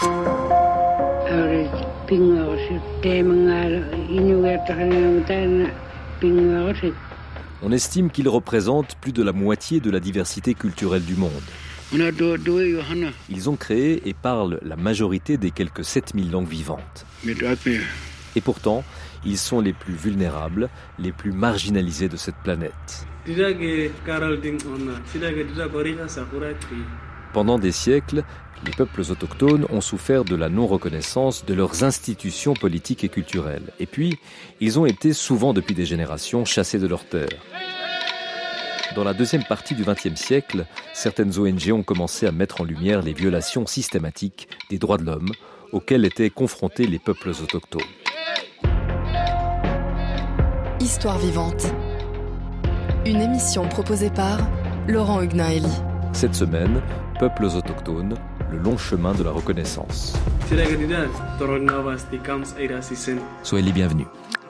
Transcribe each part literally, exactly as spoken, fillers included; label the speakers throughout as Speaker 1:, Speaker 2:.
Speaker 1: On estime qu'ils représentent plus de la moitié de la diversité culturelle du monde. Ils ont créé et parlent la majorité des quelques sept mille langues vivantes. Et pourtant, ils sont les plus vulnérables, les plus marginalisés de cette planète. Pendant des siècles, les peuples autochtones ont souffert de la non-reconnaissance de leurs institutions politiques et culturelles. Et puis, ils ont été souvent depuis des générations chassés de leurs terres. Dans la deuxième partie du vingtième siècle, certaines O N G ont commencé à mettre en lumière les violations systématiques des droits de l'homme auxquelles étaient confrontés les peuples autochtones.
Speaker 2: Histoire vivante. Une émission proposée par Laurent Huguenin-Elie.
Speaker 1: Cette semaine, peuples autochtones, le long chemin de la reconnaissance. Soyez les bienvenus.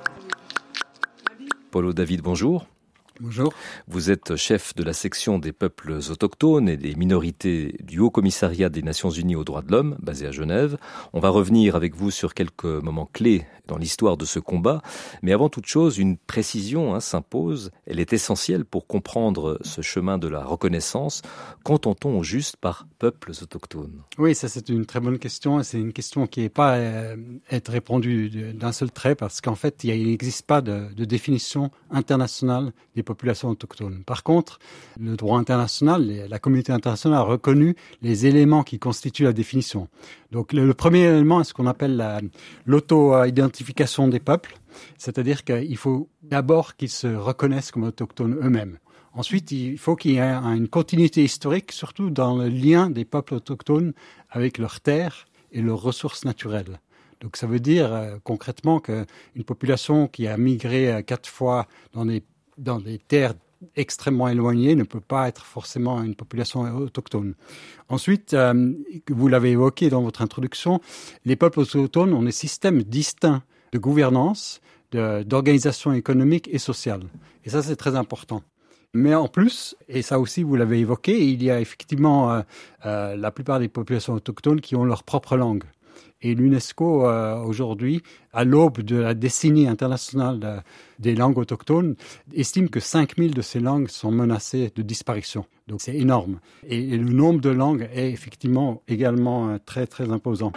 Speaker 1: Paulo David, bonjour.
Speaker 3: Bonjour.
Speaker 1: Vous êtes chef de la section des peuples autochtones et des minorités du Haut Commissariat des Nations Unies aux droits de l'homme, basé à Genève. On va revenir avec vous sur quelques moments clés dans l'histoire de ce combat. Mais avant toute chose, une précision hein, s'impose. Elle est essentielle pour comprendre ce chemin de la reconnaissance. Qu'entend-on au juste par peuples autochtones ?
Speaker 3: Oui, ça c'est une très bonne question. C'est une question qui n'est pas euh, être répondue d'un seul trait parce qu'en fait, il n'existe pas de, de définition internationale des populations autochtones. Par contre, le droit international, la communauté internationale a reconnu les éléments qui constituent la définition. Donc le, le premier élément est ce qu'on appelle la, l'auto-identification des peuples, c'est-à-dire qu'il faut d'abord qu'ils se reconnaissent comme autochtones eux-mêmes. Ensuite, il faut qu'il y ait une continuité historique, surtout dans le lien des peuples autochtones avec leurs terres et leurs ressources naturelles. Donc ça veut dire euh, concrètement qu'une population qui a migré euh, quatre fois dans des dans des terres extrêmement éloignées ne peut pas être forcément une population autochtone. Ensuite, euh, vous l'avez évoqué dans votre introduction, les peuples autochtones ont des systèmes distincts de gouvernance, de, d'organisation économique et sociale. Et ça, c'est très important. Mais en plus, et ça aussi vous l'avez évoqué, il y a effectivement euh, euh, la plupart des populations autochtones qui ont leur propre langue. Et l'UNESCO, euh, aujourd'hui, à l'aube de la décennie internationale de, des langues autochtones, estime que cinq mille de ces langues sont menacées de disparition. Donc c'est énorme. Et, et le nombre de langues est effectivement également euh, très, très imposant.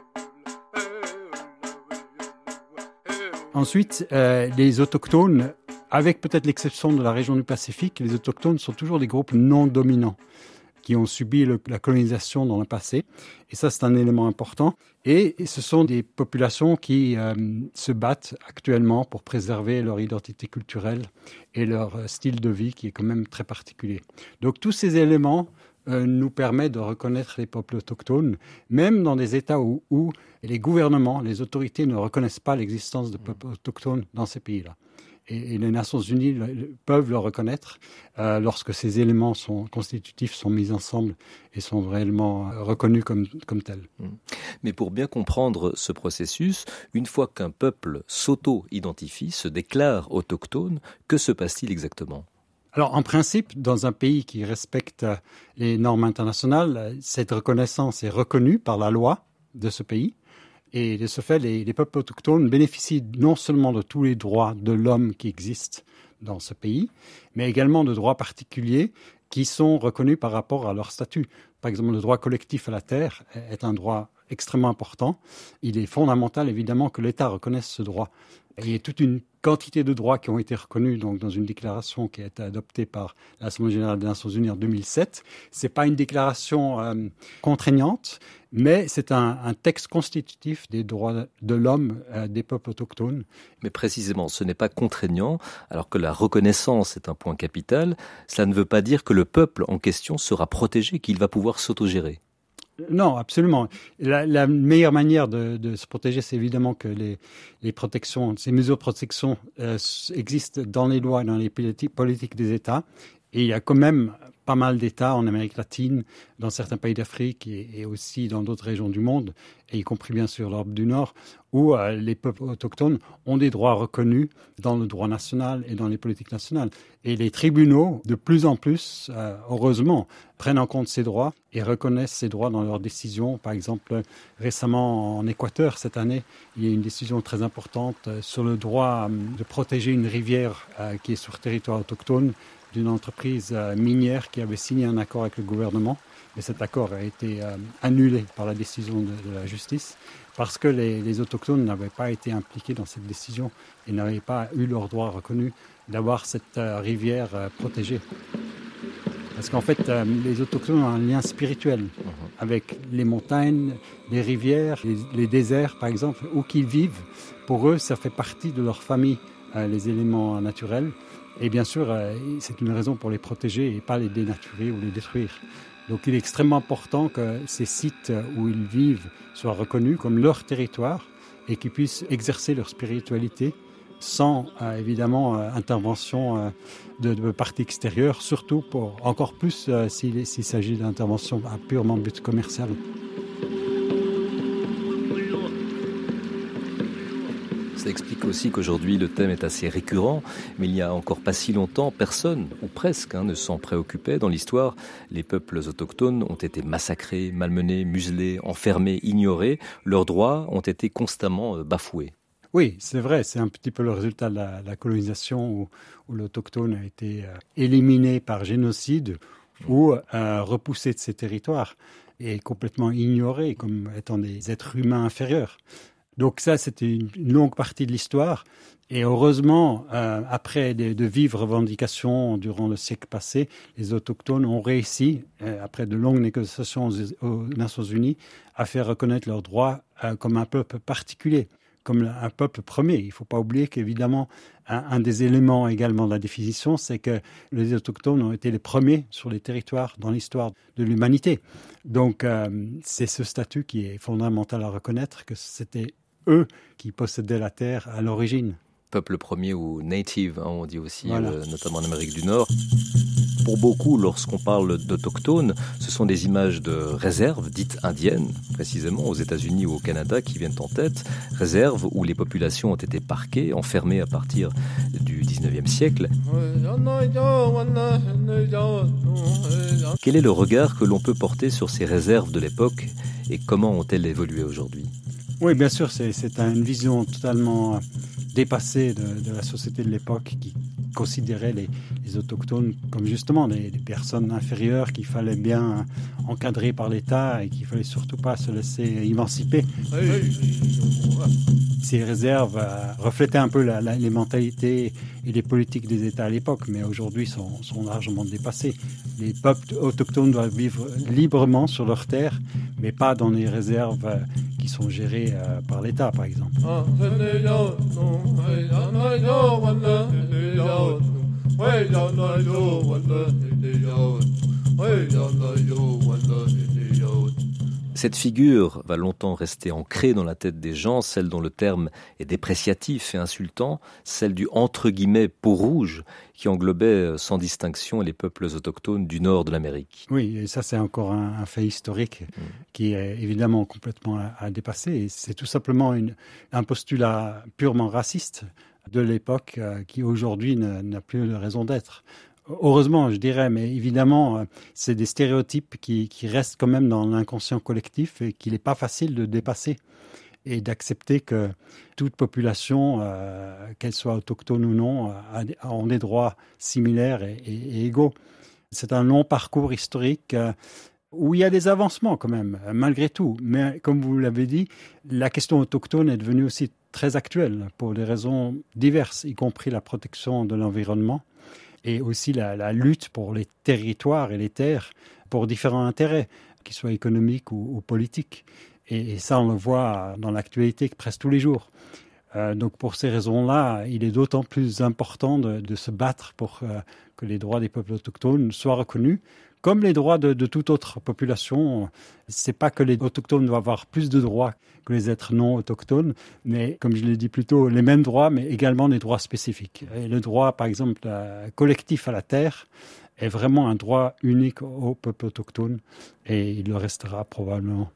Speaker 3: Ensuite, euh, les autochtones, avec peut-être l'exception de la région du Pacifique, les autochtones sont toujours des groupes non dominants qui ont subi le, la colonisation dans le passé. Et ça, c'est un élément important. Et, et ce sont des populations qui euh, se battent actuellement pour préserver leur identité culturelle et leur euh, style de vie qui est quand même très particulier. Donc tous ces éléments euh, nous permettent de reconnaître les peuples autochtones, même dans des États où, où les gouvernements, les autorités ne reconnaissent pas l'existence de peuples autochtones dans ces pays-là. Et, et les Nations Unies le, le, peuvent le reconnaître euh, lorsque ces éléments sont constitutifs, sont mis ensemble et sont réellement euh, reconnus comme, comme tels.
Speaker 1: Mais pour bien comprendre ce processus, une fois qu'un peuple s'auto-identifie, se déclare autochtone, que se passe-t-il exactement ?
Speaker 3: Alors, en principe, dans un pays qui respecte les normes internationales, cette reconnaissance est reconnue par la loi de ce pays. Et de ce fait, les, les peuples autochtones bénéficient non seulement de tous les droits de l'homme qui existent dans ce pays, mais également de droits particuliers qui sont reconnus par rapport à leur statut. Par exemple, le droit collectif à la terre est un droit extrêmement important. Il est fondamental, évidemment, que l'État reconnaisse ce droit. Et il y a toute une quantité de droits qui ont été reconnus donc, dans une déclaration qui a été adoptée par l'Assemblée générale des Nations unies en deux mille sept. Ce n'est pas une déclaration euh, contraignante, mais c'est un, un texte constitutif des droits de l'homme euh, des peuples autochtones.
Speaker 1: Mais précisément, ce n'est pas contraignant, alors que la reconnaissance est un point capital. Cela ne veut pas dire que le peuple en question sera protégé, qu'il va pouvoir s'autogérer.
Speaker 3: Non, absolument. La, la meilleure manière de, de se protéger, c'est évidemment que les, les protections, ces mesures de protection euh, existent dans les lois et dans les politiques, politiques des États. Et il y a quand même pas mal d'États en Amérique latine, dans certains pays d'Afrique et, et aussi dans d'autres régions du monde, et y compris bien sûr l'Europe du Nord, où euh, les peuples autochtones ont des droits reconnus dans le droit national et dans les politiques nationales. Et les tribunaux, de plus en plus, euh, heureusement, prennent en compte ces droits et reconnaissent ces droits dans leurs décisions. Par exemple, récemment en Équateur, cette année, il y a une décision très importante euh, sur le droit euh, de protéger une rivière euh, qui est sur territoire autochtone, d'une entreprise minière qui avait signé un accord avec le gouvernement. Et cet accord a été euh, annulé par la décision de, de la justice parce que les, les autochtones n'avaient pas été impliqués dans cette décision et n'avaient pas eu leur droit reconnu d'avoir cette euh, rivière euh, protégée. Parce qu'en fait, euh, les autochtones ont un lien spirituel mmh. avec les montagnes, les rivières, les, les déserts par exemple, où qu'ils vivent. Pour eux, ça fait partie de leur famille, euh, les éléments naturels. Et bien sûr, c'est une raison pour les protéger et pas les dénaturer ou les détruire. Donc il est extrêmement important que ces sites où ils vivent soient reconnus comme leur territoire et qu'ils puissent exercer leur spiritualité sans, euh, évidemment, euh, intervention euh, de, de parties extérieures, surtout pour, encore plus euh, s'il, s'il s'agit d'intervention à purement but commercial.
Speaker 1: Ça explique aussi qu'aujourd'hui le thème est assez récurrent, mais il n'y a encore pas si longtemps, personne, ou presque, hein, ne s'en préoccupait. Dans l'histoire, les peuples autochtones ont été massacrés, malmenés, muselés, enfermés, ignorés. Leurs droits ont été constamment bafoués.
Speaker 3: Oui, c'est vrai, c'est un petit peu le résultat de la, la colonisation où, où l'autochtone a été euh, éliminé par génocide ou euh, repoussé de ses territoires et complètement ignoré comme étant des êtres humains inférieurs. Donc ça, c'était une longue partie de l'histoire. Et heureusement, euh, après de, de vives revendications durant le siècle passé, les autochtones ont réussi, euh, après de longues négociations aux, aux Nations Unies, à faire reconnaître leurs droits euh, comme un peuple particulier, comme un peuple premier. Il ne faut pas oublier qu'évidemment, un, un des éléments également de la définition, c'est que les autochtones ont été les premiers sur les territoires dans l'histoire de l'humanité. Donc, euh, c'est ce statut qui est fondamental à reconnaître, que c'était eux qui possédaient la terre à l'origine.
Speaker 1: Peuple premier ou native, hein, on dit aussi,
Speaker 3: voilà.
Speaker 1: euh, notamment en Amérique du Nord. Pour beaucoup, lorsqu'on parle d'autochtones, ce sont des images de réserves dites indiennes, précisément aux États-Unis ou au Canada, qui viennent en tête. Réserves où les populations ont été parquées, enfermées à partir du dix-neuvième siècle. Quel est le regard que l'on peut porter sur ces réserves de l'époque et comment ont-elles évolué aujourd'hui ?
Speaker 3: Oui, bien sûr, c'est, c'est une vision totalement dépassée de, de la société de l'époque qui considérait les, les autochtones comme justement des, des personnes inférieures qu'il fallait bien encadrer par l'État et qu'il fallait surtout pas se laisser émanciper. Ces réserves euh, reflétaient un peu la, la, les mentalités et les politiques des États à l'époque, mais aujourd'hui sont, sont largement dépassées. Les peuples autochtones doivent vivre librement sur leurs terres, mais pas dans les réserves euh, qui sont gérées euh, par l'État, par exemple.
Speaker 1: Cette figure va longtemps rester ancrée dans la tête des gens, celle dont le terme est dépréciatif et insultant, celle du entre guillemets peau rouge qui englobait sans distinction les peuples autochtones du nord de l'Amérique.
Speaker 3: Oui, et ça c'est encore un, un fait historique mmh. qui est évidemment complètement à, à dépasser. Et c'est tout simplement une, un postulat purement raciste de l'époque euh, qui aujourd'hui ne, n'a plus de raison d'être. Heureusement, je dirais, mais évidemment, c'est des stéréotypes qui, qui restent quand même dans l'inconscient collectif et qu'il n'est pas facile de dépasser et d'accepter que toute population, euh, qu'elle soit autochtone ou non, a, a, ont des droits similaires et, et, et égaux. C'est un long parcours historique euh, où il y a des avancements quand même, malgré tout. Mais comme vous l'avez dit, la question autochtone est devenue aussi très actuelle pour des raisons diverses, y compris la protection de l'environnement. Et aussi la, la lutte pour les territoires et les terres pour différents intérêts, qu'ils soient économiques ou, ou politiques. Et, et ça, on le voit dans l'actualité presque tous les jours. Euh, donc pour ces raisons-là, il est d'autant plus important de, de se battre pour euh, que les droits des peuples autochtones soient reconnus, comme les droits de, de toute autre population. C'est pas que les autochtones doivent avoir plus de droits que les êtres non autochtones, mais comme je l'ai dit plus tôt, les mêmes droits, mais également des droits spécifiques. Et le droit, par exemple, euh, collectif à la terre est vraiment un droit unique au peuple autochtone et il le restera probablement.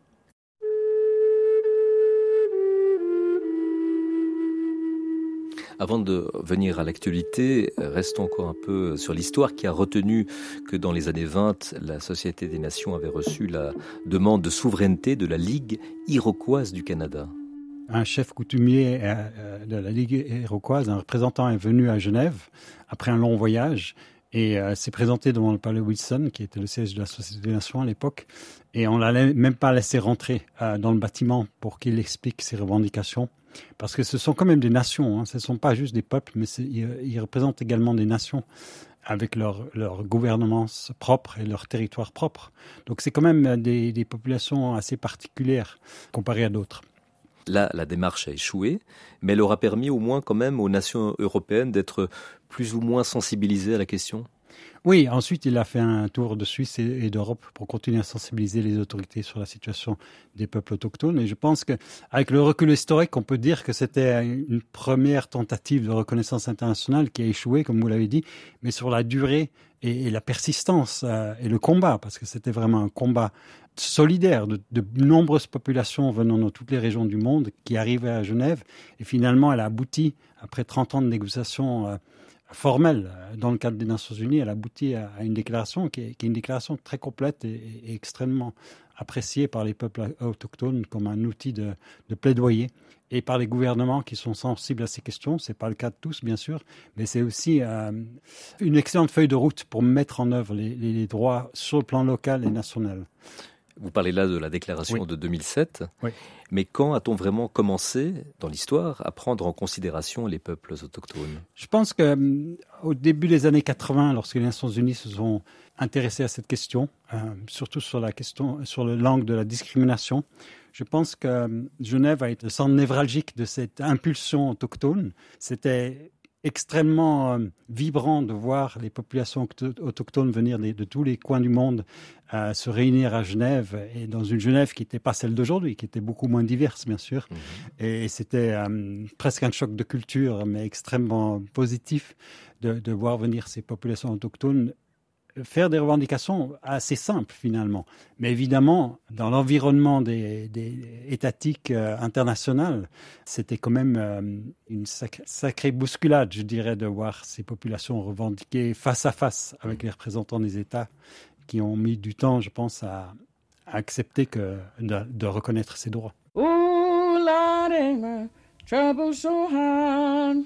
Speaker 1: Avant de venir à l'actualité, restons encore un peu sur l'histoire qui a retenu que dans les années vingt, la Société des Nations avait reçu la demande de souveraineté de la Ligue iroquoise du Canada.
Speaker 3: Un chef coutumier de la Ligue iroquoise, un représentant est venu à Genève après un long voyage et euh, s'est présenté devant le palais Wilson, qui était le siège de la Société des Nations à l'époque, et on ne l'a même pas laissé rentrer euh, dans le bâtiment pour qu'il explique ses revendications. Parce que ce sont quand même des nations, hein. Ce ne sont pas juste des peuples, mais ils, ils représentent également des nations avec leur, leur gouvernance propre et leur territoire propre. Donc c'est quand même des, des populations assez particulières comparées à d'autres.
Speaker 1: Là, la démarche a échoué, mais elle aura permis au moins quand même aux nations européennes d'être plus ou moins sensibilisées à la question.
Speaker 3: Oui, ensuite il a fait un tour de Suisse et d'Europe pour continuer à sensibiliser les autorités sur la situation des peuples autochtones. Et je pense qu'avec le recul historique, on peut dire que c'était une première tentative de reconnaissance internationale qui a échoué, comme vous l'avez dit, mais sur la durée et, et la persistance euh, et le combat, parce que c'était vraiment un combat solidaire de, de nombreuses populations venant de toutes les régions du monde qui arrivaient à Genève. Et finalement, elle a abouti, après trente ans de négociations euh, formelle dans le cadre des Nations Unies, elle aboutit à une déclaration qui est, qui est une déclaration très complète et, et extrêmement appréciée par les peuples autochtones comme un outil de, de plaidoyer et par les gouvernements qui sont sensibles à ces questions. Ce n'est pas le cas de tous, bien sûr, mais c'est aussi euh, une excellente feuille de route pour mettre en œuvre les, les, les droits sur le plan local et national.
Speaker 1: Vous parlez là de la déclaration oui. de deux mille sept,
Speaker 3: oui.
Speaker 1: Mais quand a-t-on vraiment commencé, dans l'histoire, à prendre en considération les peuples autochtones ?
Speaker 3: Je pense qu'au début des années quatre-vingts, lorsque les Nations Unies se sont intéressées à cette question, euh, surtout sur la question, sur le l'angle de la discrimination, je pense que Genève a été le centre névralgique de cette impulsion autochtone. C'était extrêmement euh, vibrant de voir les populations autochtones venir de, de tous les coins du monde euh, se réunir à Genève, et dans une Genève qui n'était pas celle d'aujourd'hui, qui était beaucoup moins diverse, bien sûr. Mmh. Et c'était euh, presque un choc de culture, mais extrêmement positif de, de voir venir ces populations autochtones faire des revendications assez simples finalement. Mais évidemment, dans l'environnement des, des étatiques euh, international, c'était quand même euh, une sac- sacrée bousculade, je dirais, de voir ces populations revendiquer face à face avec les représentants des États qui ont mis du temps, je pense, à, à accepter que, de, de reconnaître ces droits.
Speaker 4: Ooh, Lord, ain't my trouble so hard.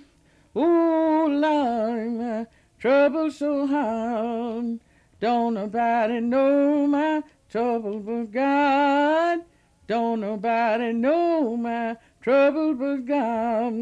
Speaker 4: Ooh, Lord, ain't my trouble so hard. Don't nobody know my trouble but God. Don't nobody know my trouble but God.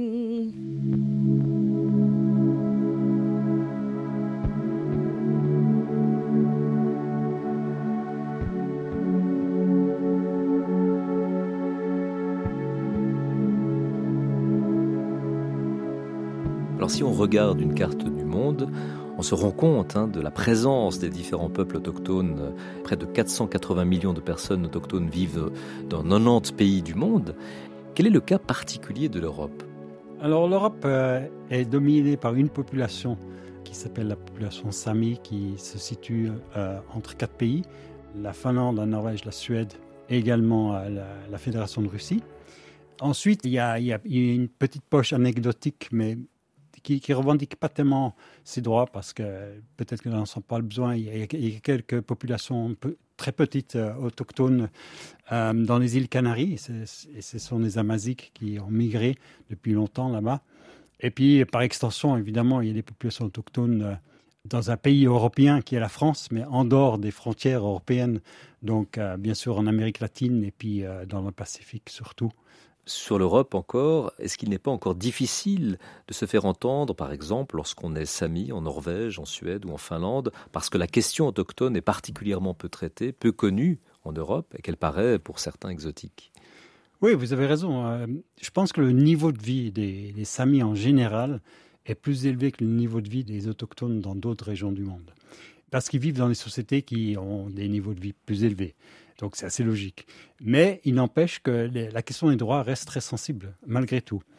Speaker 1: Alors si on regarde une carte du monde, on se rend compte hein, de la présence des différents peuples autochtones. Près de quatre cent quatre-vingts millions de personnes autochtones vivent dans quatre-vingt-dix pays du monde. Quel est le cas particulier de l'Europe ?
Speaker 3: Alors l'Europe euh, est dominée par une population qui s'appelle la population Sami, qui se situe euh, entre quatre pays, la Finlande, la Norvège, la Suède et également euh, la, la Fédération de Russie. Ensuite, il y a, il y a, il y a une petite poche anecdotique, mais qui ne revendique pas tellement ses droits parce que peut-être qu'ils n'en ont pas le besoin. Il y a, il y a quelques populations peu, très petites euh, autochtones euh, dans les îles Canaries. C'est, et ce sont les Amaziques qui ont migré depuis longtemps là-bas. Et puis, par extension, évidemment, il y a des populations autochtones euh, dans un pays européen qui est la France, mais en dehors des frontières européennes. Donc, euh, bien sûr, en Amérique latine et puis euh, dans le Pacifique surtout.
Speaker 1: Sur l'Europe encore, est-ce qu'il n'est pas encore difficile de se faire entendre, par exemple, lorsqu'on est Sami en Norvège, en Suède ou en Finlande, parce que la question autochtone est particulièrement peu traitée, peu connue en Europe, et qu'elle paraît pour certains exotique ?
Speaker 3: Oui, vous avez raison. Euh, je pense que le niveau de vie des, des Samis en général est plus élevé que le niveau de vie des autochtones dans d'autres régions du monde. Parce qu'ils vivent dans des sociétés qui ont des niveaux de vie plus élevés. Donc c'est assez logique. Mais il n'empêche que les, la question des droits reste très sensible, malgré tout.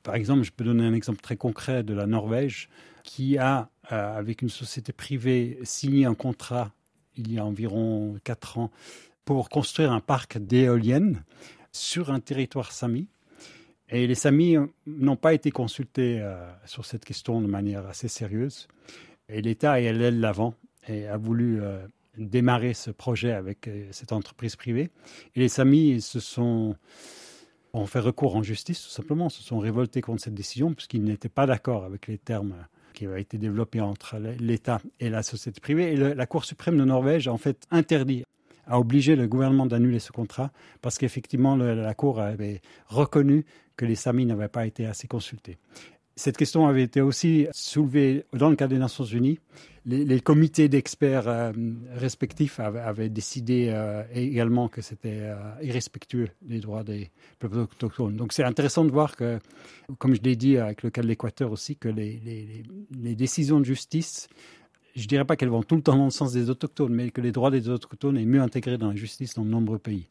Speaker 3: Par exemple, je peux donner un exemple très concret de la Norvège qui a, euh, avec une société privée, signé un contrat il y a environ quatre ans pour construire un parc d'éoliennes sur un territoire sami. Et les Samis n'ont pas été consultés euh, sur cette question de manière assez sérieuse. Et l'État est allé de l'avant et a voulu euh, démarrer ce projet avec euh, cette entreprise privée. Et les Samis se sont, ont fait recours en justice, tout simplement, se sont révoltés contre cette décision puisqu'ils n'étaient pas d'accord avec les termes qui avaient été développés entre l'État et la société privée. Et le, la Cour suprême de Norvège a en fait interdit, a obligé le gouvernement d'annuler ce contrat parce qu'effectivement, le, la Cour avait reconnu que les Samis n'avaient pas été assez consultés. Cette question avait été aussi soulevée dans le cadre des Nations Unies. Les, les comités d'experts euh, respectifs avaient, avaient décidé euh, également que c'était euh, irrespectueux des droits des peuples autochtones. Donc c'est intéressant de voir que, comme je l'ai dit avec le cas de l'Équateur aussi, que les, les, les décisions de justice, je ne dirais pas qu'elles vont tout le temps dans le sens des autochtones, mais que les droits des autochtones est mieux intégrés dans la justice dans de nombreux pays.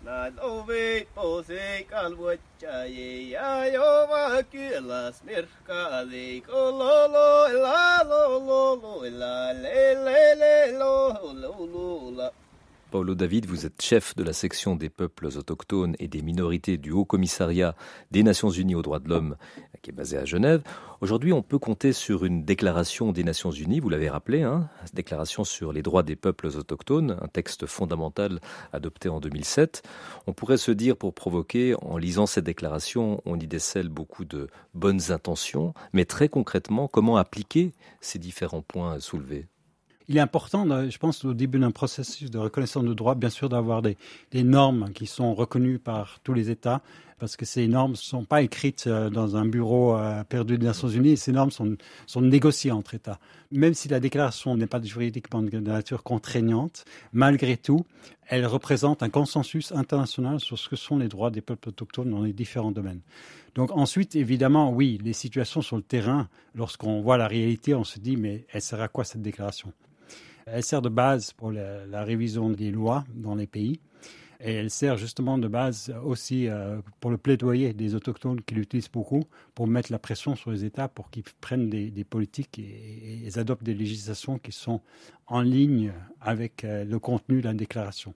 Speaker 1: Paulo David, vous êtes chef de la section des peuples autochtones et des minorités du Haut Commissariat des Nations Unies aux droits de l'homme, qui est basé à Genève. Aujourd'hui, on peut compter sur une déclaration des Nations Unies, vous l'avez rappelé, hein, déclaration sur les droits des peuples autochtones, un texte fondamental adopté en deux mille sept. On pourrait se dire, pour provoquer, en lisant cette déclaration, on y décèle beaucoup de bonnes intentions, mais très concrètement, comment appliquer ces différents points soulevés ?
Speaker 3: Il est important, je pense, au début d'un processus de reconnaissance de droits, bien sûr, d'avoir des, des normes qui sont reconnues par tous les États, parce que ces normes ne sont pas écrites dans un bureau perdu des Nations Unies, ces normes sont, sont négociées entre États. Même si la déclaration n'est pas juridiquement de nature contraignante, malgré tout, elle représente un consensus international sur ce que sont les droits des peuples autochtones dans les différents domaines. Donc ensuite, évidemment, oui, les situations sur le terrain, lorsqu'on voit la réalité, on se dit, mais elle sert à quoi cette déclaration ? Elle sert de base pour la, la révision des lois dans les pays et elle sert justement de base aussi euh, pour le plaidoyer des autochtones qui l'utilisent beaucoup pour mettre la pression sur les États pour qu'ils prennent des, des politiques et, et, et adoptent des législations qui sont en ligne avec euh, le contenu de la déclaration.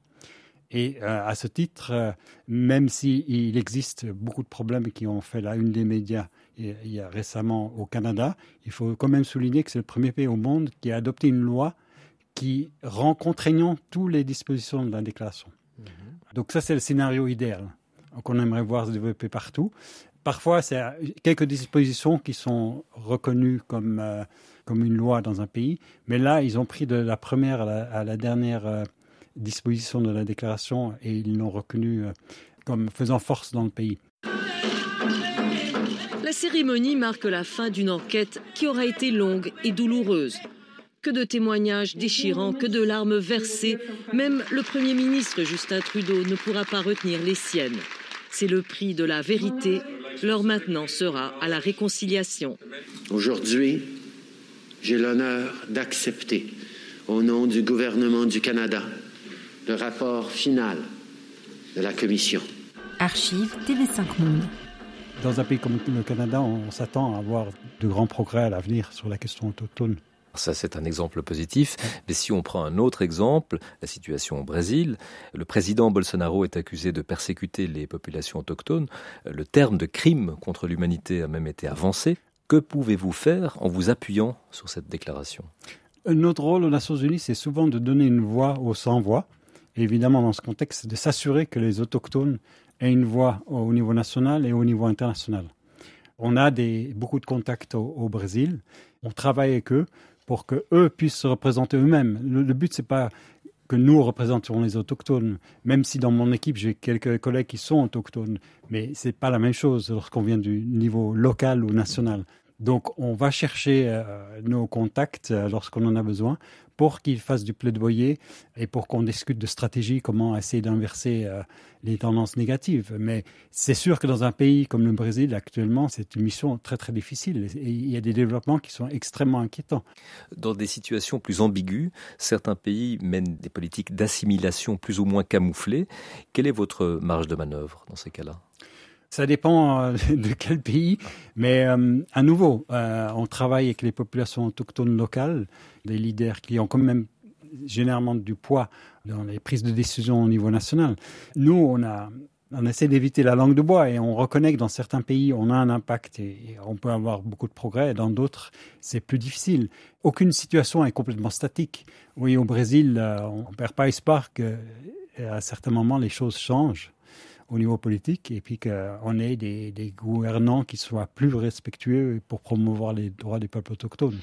Speaker 3: Et euh, à ce titre, euh, même s'il existe beaucoup de problèmes qui ont fait la une des médias il y a récemment au Canada, il faut quand même souligner que c'est le premier pays au monde qui a adopté une loi qui rend contraignant toutes les dispositions de la déclaration. Mmh. Donc ça, c'est le scénario idéal qu'on aimerait voir se développer partout. Parfois, c'est quelques dispositions qui sont reconnues comme, euh, comme une loi dans un pays, mais là, ils ont pris de la première à la, à la dernière euh, disposition de la déclaration et ils l'ont reconnue euh, comme faisant force dans le pays.
Speaker 5: La cérémonie marque la fin d'une enquête qui aura été longue et douloureuse. Que de témoignages déchirants, que de larmes versées. Même le Premier ministre Justin Trudeau ne pourra pas retenir les siennes. C'est le prix de la vérité. L'heure maintenant sera à la réconciliation.
Speaker 6: Aujourd'hui, j'ai l'honneur d'accepter, au nom du gouvernement du Canada, le rapport final de la Commission.
Speaker 7: Archives T V cinq Monde.
Speaker 3: Dans un pays comme le Canada, on s'attend à avoir de grands progrès à l'avenir sur la question autochtone.
Speaker 1: Ça, c'est un exemple positif. Mais si on prend un autre exemple, la situation au Brésil, le président Bolsonaro est accusé de persécuter les populations autochtones. Le terme de crime contre l'humanité a même été avancé. Que pouvez-vous faire en vous appuyant sur cette déclaration ?
Speaker 3: Notre rôle aux Nations Unies, c'est souvent de donner une voix aux sans-voix. Et évidemment, dans ce contexte, c'est de s'assurer que les autochtones aient une voix au niveau national et au niveau international. On a des, beaucoup de contacts au, au Brésil. On travaille avec eux pour qu'eux puissent se représenter eux-mêmes. Le, le but, ce n'est pas que nous représentions les autochtones, même si dans mon équipe, j'ai quelques collègues qui sont autochtones, mais ce n'est pas la même chose lorsqu'on vient du niveau local ou national. Donc, on va chercher euh, nos contacts euh, lorsqu'on en a besoin pour qu'ils fassent du plaidoyer et pour qu'on discute de stratégie, comment essayer d'inverser euh, les tendances négatives. Mais c'est sûr que dans un pays comme le Brésil, actuellement, c'est une mission très, très difficile. Et il y a des développements qui sont extrêmement inquiétants.
Speaker 1: Dans des situations plus ambiguës, certains pays mènent des politiques d'assimilation plus ou moins camouflées. Quelle est votre marge de manœuvre dans ces cas-là ?
Speaker 3: Ça dépend de quel pays, mais euh, à nouveau, euh, on travaille avec les populations autochtones locales, des leaders qui ont quand même généralement du poids dans les prises de décision au niveau national. Nous, on a, on essaie d'éviter la langue de bois et on reconnaît que dans certains pays, on a un impact et, et on peut avoir beaucoup de progrès. Et dans d'autres, c'est plus difficile. Aucune situation est complètement statique. Oui, au Brésil, on ne perd pas espoir qu'à certains moments, les choses changent au niveau politique et puis qu'on ait des, des gouvernants qui soient plus respectueux pour promouvoir les droits des peuples autochtones.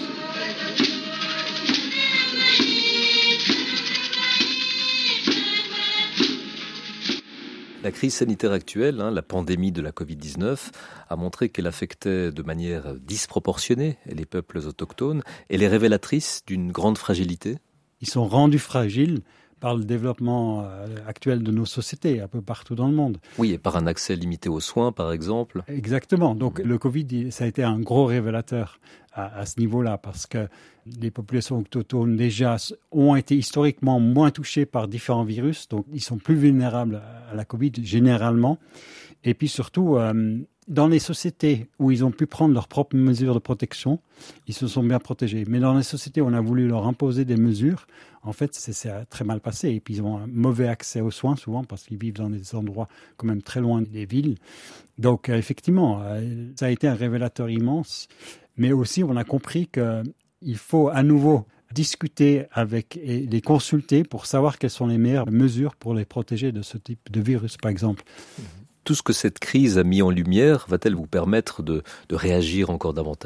Speaker 1: La crise sanitaire actuelle, hein, la pandémie de la covid dix-neuf, a montré qu'elle affectait de manière disproportionnée les peuples autochtones. Elle est révélatrice d'une grande fragilité.
Speaker 3: Ils sont rendus fragiles par le développement actuel de nos sociétés, un peu partout dans le monde.
Speaker 1: Oui, et par un accès limité aux soins, par exemple.
Speaker 3: Exactement. Donc, le Covid, ça a été un gros révélateur à, à ce niveau-là, parce que les populations autochtones, déjà, ont été historiquement moins touchées par différents virus, donc ils sont plus vulnérables à la Covid, généralement. Et puis surtout, euh, dans les sociétés où ils ont pu prendre leurs propres mesures de protection, ils se sont bien protégés. Mais dans les sociétés où on a voulu leur imposer des mesures, en fait, c'est, c'est très mal passé. Et puis, ils ont un mauvais accès aux soins, souvent, parce qu'ils vivent dans des endroits quand même très loin des villes. Donc, euh, effectivement, euh, ça a été un révélateur immense. Mais aussi, on a compris qu'il faut à nouveau discuter avec et les consulter pour savoir quelles sont les meilleures mesures pour les protéger de ce type de virus, par exemple.
Speaker 1: Tout ce que cette crise a mis en lumière, va-t-elle vous permettre de, de réagir encore davantage ?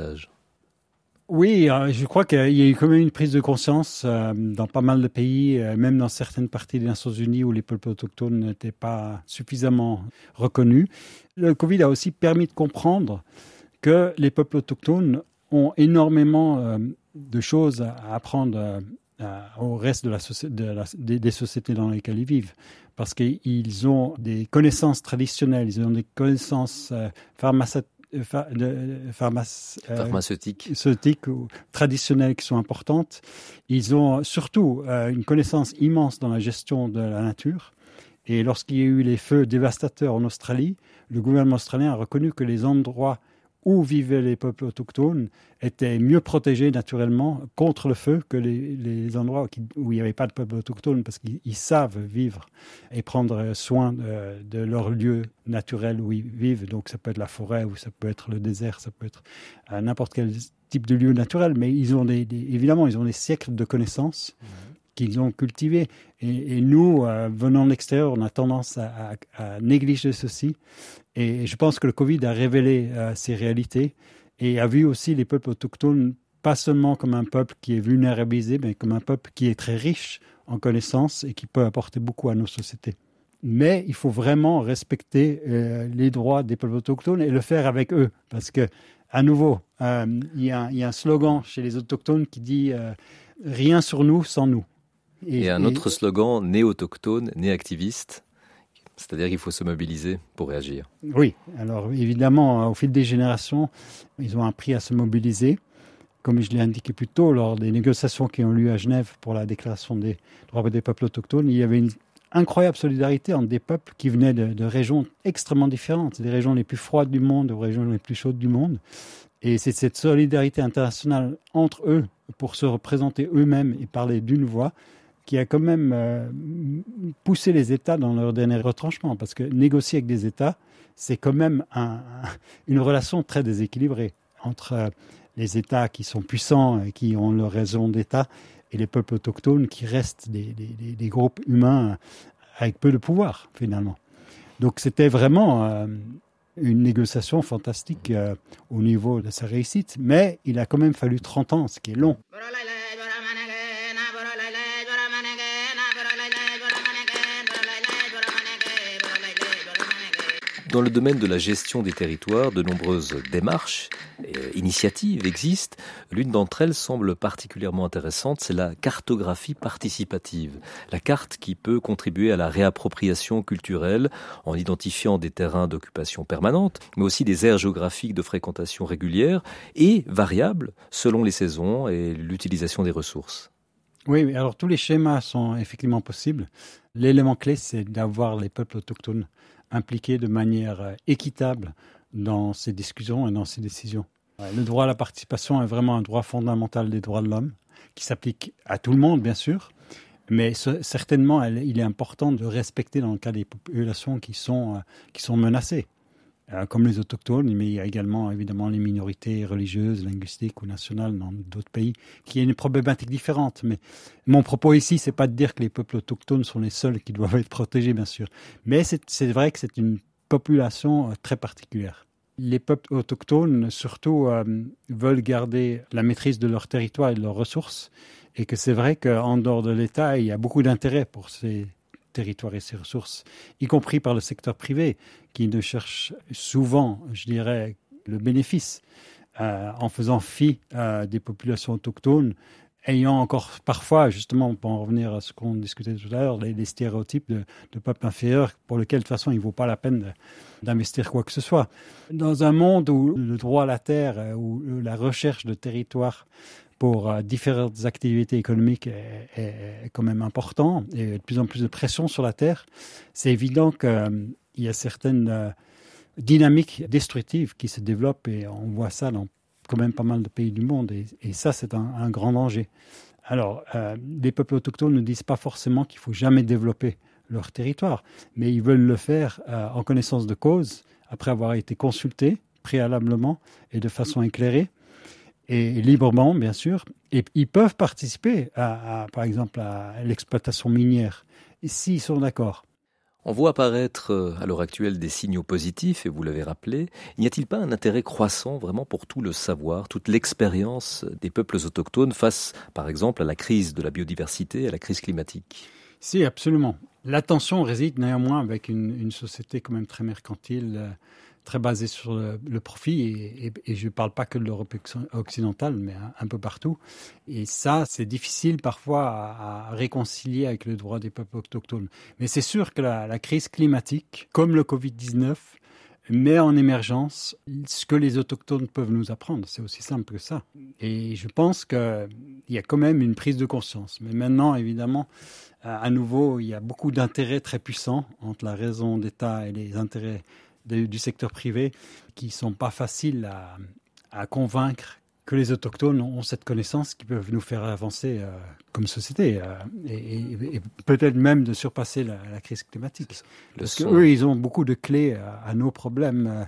Speaker 3: Oui, euh, je crois qu'il y a eu quand même une prise de conscience euh, dans pas mal de pays, euh, même dans certaines parties des Nations Unies où les peuples autochtones n'étaient pas suffisamment reconnus. Le Covid a aussi permis de comprendre que les peuples autochtones ont énormément euh, de choses à apprendre euh, au reste de la soci- de la, des, des sociétés dans lesquelles ils vivent. Parce qu'ils ont des connaissances traditionnelles, ils ont des connaissances euh, pharmaceutiques, de pharmace, euh,
Speaker 1: pharmaceutiques
Speaker 3: ou traditionnelles qui sont importantes. Ils ont surtout euh, une connaissance immense dans la gestion de la nature. Et lorsqu'il y a eu les feux dévastateurs en Australie, le gouvernement australien a reconnu que les endroits où vivaient les peuples autochtones étaient mieux protégés naturellement contre le feu que les, les endroits qui, où il n'y avait pas de peuples autochtones, parce qu'ils ils savent vivre et prendre soin de, de leur lieu naturel où ils vivent. Donc ça peut être la forêt, ou ça peut être le désert, ça peut être euh, n'importe quel type de lieu naturel. Mais ils ont des, des, évidemment, ils ont des siècles de connaissances mmh. qu'ils ont cultivées. Et, et nous, euh, venant de l'extérieur, on a tendance à, à, à négliger ceci. Et je pense que le Covid a révélé euh, ces réalités et a vu aussi les peuples autochtones pas seulement comme un peuple qui est vulnérabilisé, mais comme un peuple qui est très riche en connaissances et qui peut apporter beaucoup à nos sociétés. Mais il faut vraiment respecter euh, les droits des peuples autochtones et le faire avec eux. Parce que, à nouveau, euh, il y a, il y a un slogan chez les autochtones qui dit euh, « Rien sur nous sans nous ».
Speaker 1: Et, et un autre et... slogan, né autochtone, né activiste. C'est-à-dire qu'il faut se mobiliser pour réagir.
Speaker 3: Oui, alors évidemment, au fil des générations, ils ont appris à se mobiliser. Comme je l'ai indiqué plus tôt, lors des négociations qui ont lieu à Genève pour la déclaration des droits des peuples autochtones, il y avait une incroyable solidarité entre des peuples qui venaient de, de régions extrêmement différentes, des régions les plus froides du monde, des régions les plus chaudes du monde. Et c'est cette solidarité internationale entre eux, pour se représenter eux-mêmes et parler d'une voix, qui a quand même euh, poussé les États dans leur dernier retranchement. Parce que négocier avec des États, c'est quand même un, un, une relation très déséquilibrée entre euh, les États qui sont puissants et qui ont leur raison d'État et les peuples autochtones qui restent des, des, des groupes humains avec peu de pouvoir, finalement. Donc c'était vraiment euh, une négociation fantastique euh, au niveau de sa réussite. Mais il a quand même fallu trente ans, ce qui est long.
Speaker 1: Dans le domaine de la gestion des territoires, de nombreuses démarches et initiatives existent. L'une d'entre elles semble particulièrement intéressante, c'est la cartographie participative. La carte qui peut contribuer à la réappropriation culturelle en identifiant des terrains d'occupation permanente, mais aussi des aires géographiques de fréquentation régulière et variables selon les saisons et l'utilisation des ressources.
Speaker 3: Oui, alors tous les schémas sont effectivement possibles. L'élément clé, c'est d'avoir les peuples autochtones impliqués de manière équitable dans ces discussions et dans ces décisions. Le droit à la participation est vraiment un droit fondamental des droits de l'homme, qui s'applique à tout le monde, bien sûr, mais certainement, il est important de respecter dans le cas des populations qui sont, qui sont menacées, comme les autochtones, mais il y a également évidemment les minorités religieuses, linguistiques ou nationales dans d'autres pays, qui est une problématique différente. Mais mon propos ici, c'est pas de dire que les peuples autochtones sont les seuls qui doivent être protégés, bien sûr, mais c'est, c'est vrai que c'est une population très particulière. Les peuples autochtones, surtout, euh, veulent garder la maîtrise de leur territoire et de leurs ressources, et que c'est vrai qu'en dehors de l'État, il y a beaucoup d'intérêt pour ces territoires et ces ressources, y compris par le secteur privé, qui ne cherche souvent, je dirais, le bénéfice, euh, en faisant fi euh, des populations autochtones, ayant encore parfois, justement, pour en revenir à ce qu'on discutait tout à l'heure, les, les stéréotypes de, de peuples inférieurs pour lesquels, de toute façon, il ne vaut pas la peine de, d'investir quoi que ce soit. Dans un monde où le droit à la terre, où la recherche de territoire pour euh, différentes activités économiques est, est, est quand même important, et de plus en plus de pression sur la terre, c'est évident qu'il euh, y a certaines euh, dynamiques destructives qui se développent, et on voit ça dans quand même pas mal de pays du monde, et, et ça, c'est un, un grand danger. Alors, euh, les peuples autochtones ne disent pas forcément qu'il ne faut jamais développer leur territoire, mais ils veulent le faire euh, en connaissance de cause, après avoir été consultés préalablement et de façon éclairée, et librement, bien sûr. Et ils peuvent participer, à, à, par exemple, à l'exploitation minière, s'ils sont d'accord.
Speaker 1: On voit apparaître à l'heure actuelle des signaux positifs, et vous l'avez rappelé. N'y a-t-il pas un intérêt croissant vraiment pour tout le savoir, toute l'expérience des peuples autochtones face, par exemple, à la crise de la biodiversité, à la crise climatique ?
Speaker 3: Si, absolument. L'attention réside néanmoins avec une, une société quand même très mercantile, euh, très basée sur le, le profit, et, et, et je ne parle pas que de l'Europe occidentale, mais un, un peu partout. Et ça, c'est difficile parfois à, à réconcilier avec le droit des peuples autochtones. Mais c'est sûr que la, la crise climatique, comme le covid dix-neuf, met en émergence ce que les autochtones peuvent nous apprendre. C'est aussi simple que ça. Et je pense qu'il y a quand même une prise de conscience. Mais maintenant, évidemment, à nouveau, il y a beaucoup d'intérêts très puissants entre la raison d'État et les intérêts de, du secteur privé qui ne sont pas faciles à, à convaincre que les autochtones ont cette connaissance qui peuvent nous faire avancer euh, comme société euh, et, et, et peut-être même de surpasser la, la crise climatique. Le Parce son... qu'eux, ils ont beaucoup de clés à, à nos problèmes. Euh.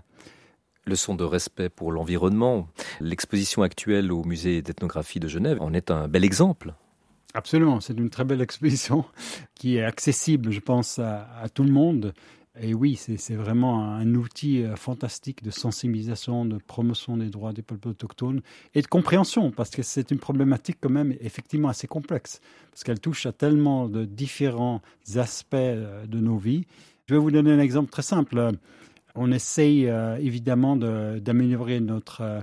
Speaker 1: Leçon de respect pour l'environnement. L'exposition actuelle au musée d'ethnographie de Genève en est un bel exemple.
Speaker 3: Absolument, c'est une très belle exposition qui est accessible, je pense, à, à tout le monde. Et oui, c'est, c'est vraiment un outil fantastique de sensibilisation, de promotion des droits des peuples autochtones et de compréhension, parce que c'est une problématique quand même effectivement assez complexe, parce qu'elle touche à tellement de différents aspects de nos vies. Je vais vous donner un exemple très simple. On essaye euh, évidemment de, d'améliorer notre... Euh,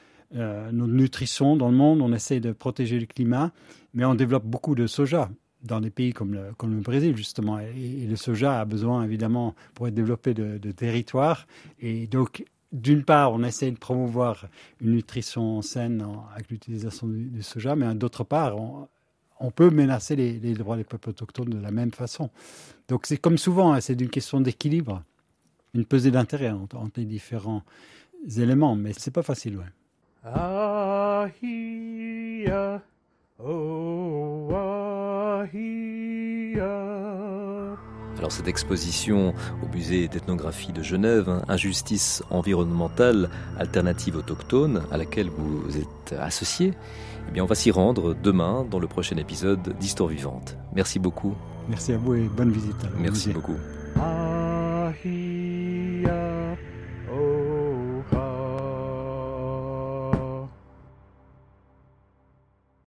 Speaker 3: Euh, notre nutrition dans le monde, on essaie de protéger le climat, mais on développe beaucoup de soja dans des pays comme le, comme le Brésil, justement. Et, et le soja a besoin, évidemment, pour être développé de, de territoire. Et donc, d'une part, on essaie de promouvoir une nutrition saine en, avec l'utilisation du, du soja, mais d'autre part, on, on peut menacer les, les droits des peuples autochtones de la même façon. Donc, c'est comme souvent, hein, c'est une question d'équilibre, une pesée d'intérêt entre, entre les différents éléments, mais c'est pas facile, ouais.
Speaker 4: Ahia, oh, ahia.
Speaker 1: Alors cette exposition au musée d'ethnographie de Genève, hein, Injustice environnementale, alternative autochtone, à laquelle vous êtes associé, eh bien on va s'y rendre demain dans le prochain épisode d'Histoire vivante. Merci beaucoup.
Speaker 3: Merci à vous et bonne visite.
Speaker 1: Merci beaucoup.
Speaker 4: Ahia.